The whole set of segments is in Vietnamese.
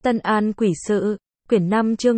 Tân An Quỷ Sự, quyển 5 chương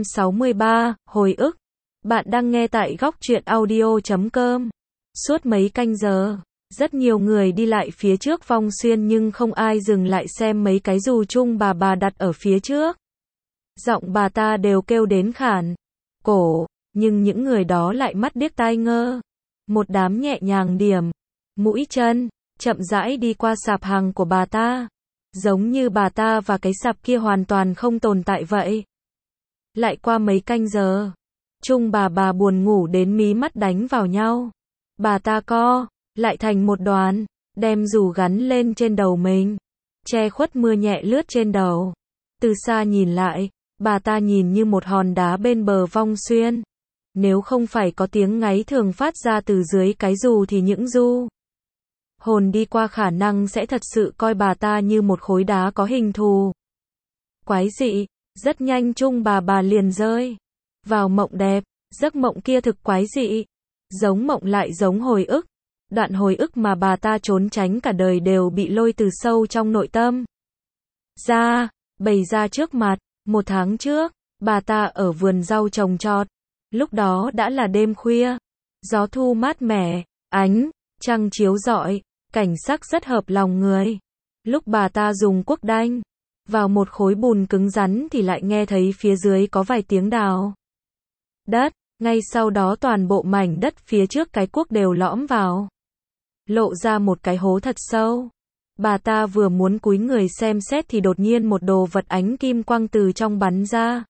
163, hồi ức. Bạn đang nghe tại góc truyện audio.com. Suốt mấy canh giờ, rất nhiều người đi lại phía trước Vong Xuyên nhưng không ai dừng lại xem mấy cái dù chung bà đặt ở phía trước. Giọng bà ta đều kêu đến khản cổ, nhưng những người đó lại mắt điếc tai ngơ. Một đám nhẹ nhàng điểm mũi chân, chậm rãi đi qua sạp hàng của bà ta. Giống như bà ta và cái sạp kia hoàn toàn không tồn tại vậy. Lại qua mấy canh giờ, chung bà buồn ngủ đến mí mắt đánh vào nhau. Bà ta co lại thành một đoàn, đem dù gắn lên trên đầu mình, che khuất mưa nhẹ lướt trên đầu. Từ xa nhìn lại, bà ta nhìn như một hòn đá bên bờ Vong Xuyên. Nếu không phải có tiếng ngáy thường phát ra từ dưới cái dù thì những du hồn đi qua khả năng sẽ thật sự coi bà ta như một khối đá có hình thù quái dị. Rất nhanh chung bà liền rơi vào mộng đẹp. Giấc mộng kia thực quái dị, giống mộng lại giống hồi ức. Đoạn hồi ức mà bà ta trốn tránh cả đời đều bị lôi từ sâu trong nội tâm ra, bày ra trước mặt. 1 tháng trước, bà ta ở vườn rau trồng trọt. Lúc đó đã là đêm khuya, gió thu mát mẻ, ánh trăng chiếu rọi, cảnh sắc rất hợp lòng người. Lúc bà ta dùng cuốc đanh vào một khối bùn cứng rắn thì lại nghe thấy phía dưới có vài tiếng đào đất. Ngay sau đó toàn bộ mảnh đất phía trước cái cuốc đều lõm vào, lộ ra một cái hố thật sâu. Bà ta vừa muốn cúi người xem xét thì đột nhiên một đồ vật ánh kim quang từ trong bắn ra,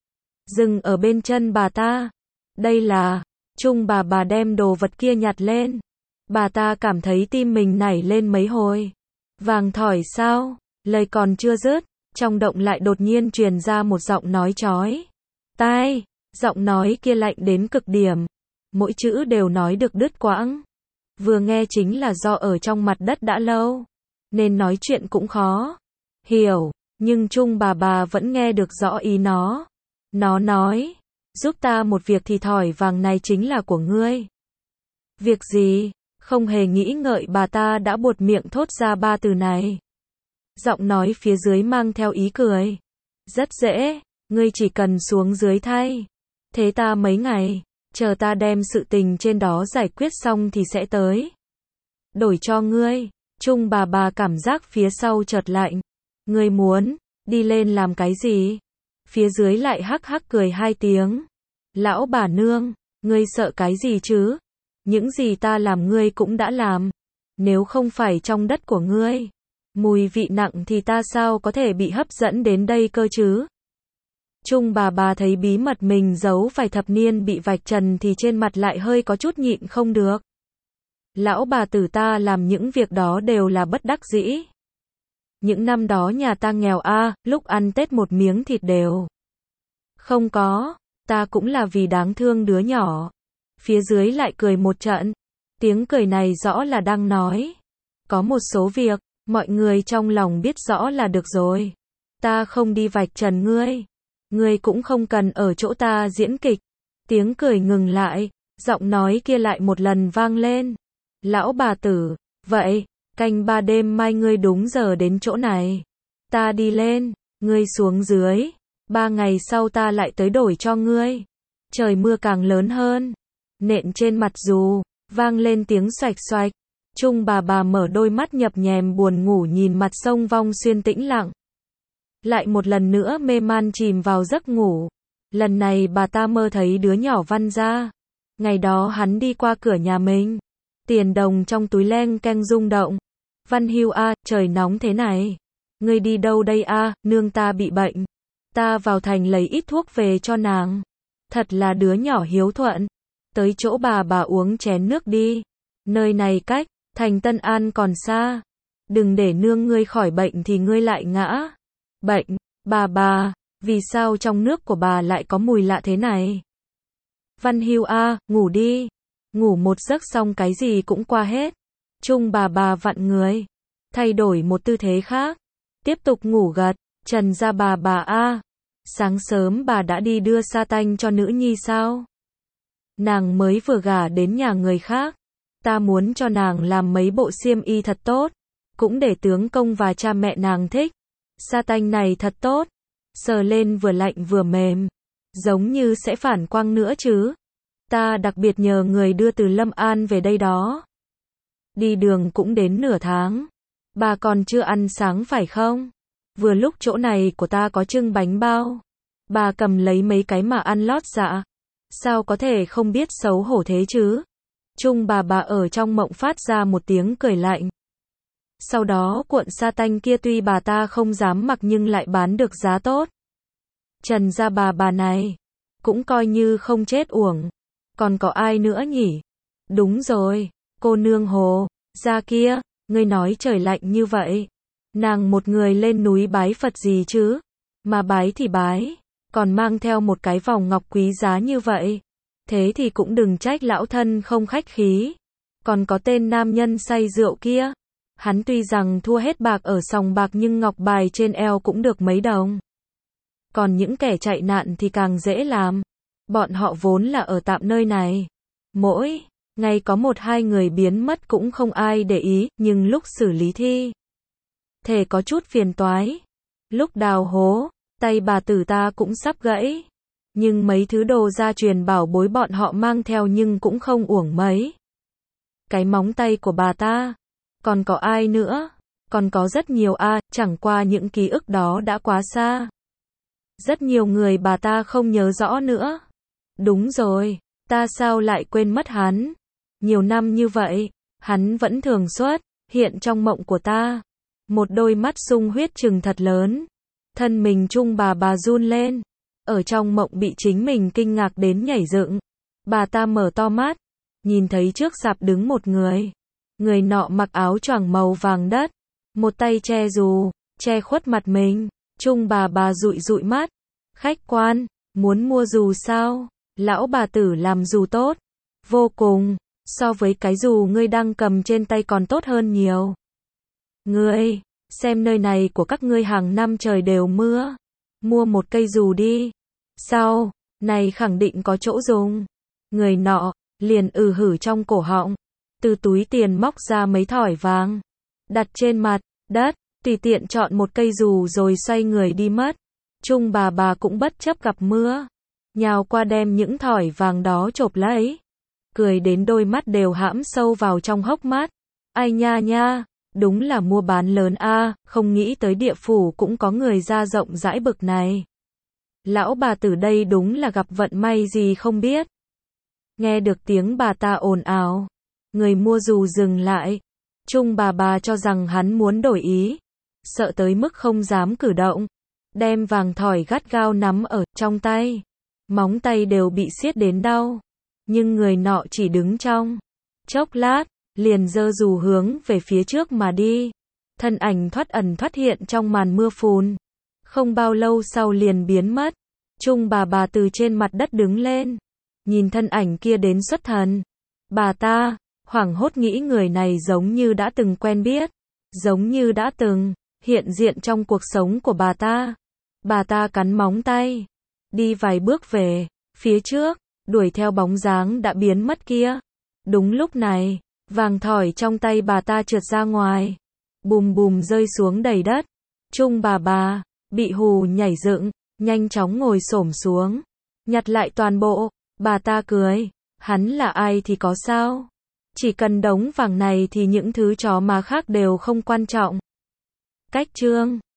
dừng ở bên chân bà ta. Đây là chung bà đem đồ vật kia nhặt lên. Bà ta cảm thấy tim mình nảy lên mấy hồi. Vàng thỏi sao? Lời còn chưa dứt, trong động lại đột nhiên truyền ra một giọng nói chói tai. Giọng nói kia lạnh đến cực điểm, mỗi chữ đều nói được đứt quãng. Vừa nghe chính là do ở trong mặt đất đã lâu, nên nói chuyện cũng khó hiểu, nhưng chung bà vẫn nghe được rõ ý nó. Nó nói, giúp ta một việc thì thỏi vàng này chính là của ngươi. Việc gì? Không hề nghĩ ngợi bà ta đã buột miệng thốt ra 3 từ này. Giọng nói phía dưới mang theo ý cười. Rất dễ, ngươi chỉ cần xuống dưới thay. Thế ta mấy ngày, chờ ta đem sự tình trên đó giải quyết xong thì sẽ tới đổi cho ngươi. Chung bà cảm giác phía sau chợt lạnh. Ngươi muốn đi lên làm cái gì? Phía dưới lại hắc hắc cười 2 tiếng. Lão bà nương, ngươi sợ cái gì chứ? Những gì ta làm ngươi cũng đã làm. Nếu không phải trong đất của ngươi mùi vị nặng thì ta sao có thể bị hấp dẫn đến đây cơ chứ? Chung bà thấy bí mật mình giấu vài thập niên bị vạch trần thì trên mặt lại hơi có chút nhịn không được. Lão bà tử ta làm những việc đó đều là bất đắc dĩ. Những năm đó nhà ta nghèo lúc ăn Tết một miếng thịt đều không có. Ta cũng là vì đáng thương đứa nhỏ. Phía dưới lại cười một trận. Tiếng cười này rõ là đang nói, có một số việc mọi người trong lòng biết rõ là được rồi. Ta không đi vạch trần ngươi. Ngươi cũng không cần ở chỗ ta diễn kịch. Tiếng cười ngừng lại, giọng nói kia lại một lần vang lên. Lão bà tử, vậy, canh 3 đêm mai ngươi đúng giờ đến chỗ này. Ta đi lên, ngươi xuống dưới. 3 ngày sau ta lại tới đổi cho ngươi. Trời mưa càng lớn hơn. Nện trên mặt dù, vang lên tiếng xoạch xoạch. Chung bà mở đôi mắt nhập nhèm buồn ngủ nhìn mặt sông Vong Xuyên tĩnh lặng. Lại một lần nữa mê man chìm vào giấc ngủ. Lần này bà ta mơ thấy đứa nhỏ Văn ra. Ngày đó hắn đi qua cửa nhà mình. Tiền đồng trong túi leng keng rung động. Văn Hưu trời nóng thế này. Ngươi đi đâu đây nương ta bị bệnh. Ta vào thành lấy ít thuốc về cho nàng. Thật là đứa nhỏ hiếu thuận. Tới chỗ bà uống chén nước đi. Nơi này cách thành Tân An còn xa. Đừng để nương ngươi khỏi bệnh thì ngươi lại ngã bệnh. Bà, vì sao trong nước của bà lại có mùi lạ thế này? Văn Hưu ngủ đi. Ngủ một giấc xong cái gì cũng qua hết. Chung bà vặn người, thay đổi một tư thế khác, tiếp tục ngủ gật. Trần ra bà sáng sớm bà đã đi đưa sa tanh cho nữ nhi sao? Nàng mới vừa gả đến nhà người khác. Ta muốn cho nàng làm mấy bộ xiêm y thật tốt, cũng để tướng công và cha mẹ nàng thích. Sa tanh này thật tốt, sờ lên vừa lạnh vừa mềm, giống như sẽ phản quang nữa chứ. Ta đặc biệt nhờ người đưa từ Lâm An về đây đó. Đi đường cũng đến nửa tháng. Bà còn chưa ăn sáng phải không? Vừa lúc chỗ này của ta có trưng bánh bao. Bà cầm lấy mấy cái mà ăn lót dạ. Sao có thể không biết xấu hổ thế chứ? Trung bà ở trong mộng phát ra một tiếng cười lạnh. Sau đó cuộn sa tanh kia tuy bà ta không dám mặc nhưng lại bán được giá tốt. Trần gia bà này, cũng coi như không chết uổng. Còn có ai nữa nhỉ? Đúng rồi, cô nương Hồ gia kia, ngươi nói trời lạnh như vậy. Nàng một người lên núi bái Phật gì chứ? Mà bái thì bái, còn mang theo một cái vòng ngọc quý giá như vậy. Thế thì cũng đừng trách lão thân không khách khí. Còn có tên nam nhân say rượu kia. Hắn tuy rằng thua hết bạc ở sòng bạc nhưng ngọc bài trên eo cũng được mấy đồng. Còn những kẻ chạy nạn thì càng dễ làm. Bọn họ vốn là ở tạm nơi này. Mỗi ngày có một hai người biến mất cũng không ai để ý, nhưng lúc xử lý thi thể có chút phiền toái. Lúc đào hố, tay bà tử ta cũng sắp gãy. Nhưng mấy thứ đồ gia truyền bảo bối bọn họ mang theo nhưng cũng không uổng mấy. Cái móng tay của bà ta. Còn có ai nữa? Còn có rất nhiều chẳng qua những ký ức đó đã quá xa. Rất nhiều người bà ta không nhớ rõ nữa. Đúng rồi, ta sao lại quên mất hắn? Nhiều năm như vậy, hắn vẫn thường xuất hiện trong mộng của ta. Một đôi mắt sung huyết trừng thật lớn. Thân mình Trung bà run lên. Ở trong mộng bị chính mình kinh ngạc đến nhảy dựng. Bà ta mở to mắt, nhìn thấy trước sạp đứng một người. Người nọ mặc áo choàng màu vàng đất, một tay che dù, che khuất mặt mình. Trung bà dụi dụi mắt. Khách quan, muốn mua dù sao? Lão bà tử làm dù tốt. Vô cùng, so với cái dù ngươi đang cầm trên tay còn tốt hơn nhiều. Ngươi, xem nơi này của các ngươi hàng năm trời đều mưa. Mua một cây dù đi. Sao, này khẳng định có chỗ dùng. Người nọ, liền hử trong cổ họng. Từ túi tiền móc ra mấy thỏi vàng. Đặt trên mặt đất, tùy tiện chọn một cây dù rồi xoay người đi mất. Trung bà cũng bất chấp gặp mưa. Nhào qua đem những thỏi vàng đó chộp lấy. Cười đến đôi mắt đều hãm sâu vào trong hốc mắt. Ai nha, đúng là mua bán lớn không nghĩ tới địa phủ cũng có người ra rộng rãi bực này. Lão bà tử đây đúng là gặp vận may gì không biết. Nghe được tiếng bà ta ồn ào. Người mua dù dừng lại. Trung bà cho rằng hắn muốn đổi ý. Sợ tới mức không dám cử động. Đem vàng thỏi gắt gao nắm ở trong tay. Móng tay đều bị siết đến đau. Nhưng người nọ chỉ đứng trong chốc lát, liền giơ dù hướng về phía trước mà đi. Thân ảnh thoát ẩn thoát hiện trong màn mưa phùn. Không bao lâu sau liền biến mất. Trung bà từ trên mặt đất đứng lên. Nhìn thân ảnh kia đến xuất thần. Bà ta hoảng hốt nghĩ người này giống như đã từng quen biết. Giống như đã từng hiện diện trong cuộc sống của bà ta. Bà ta cắn móng tay. Đi vài bước về phía trước, đuổi theo bóng dáng đã biến mất kia. Đúng lúc này, vàng thỏi trong tay bà ta trượt ra ngoài. Bùm bùm rơi xuống đầy đất. Trung bà bị hù nhảy dựng, nhanh chóng ngồi xổm xuống. Nhặt lại toàn bộ. Bà ta cười. Hắn là ai thì có sao? Chỉ cần đống vàng này thì những thứ chó má khác đều không quan trọng. Cách chương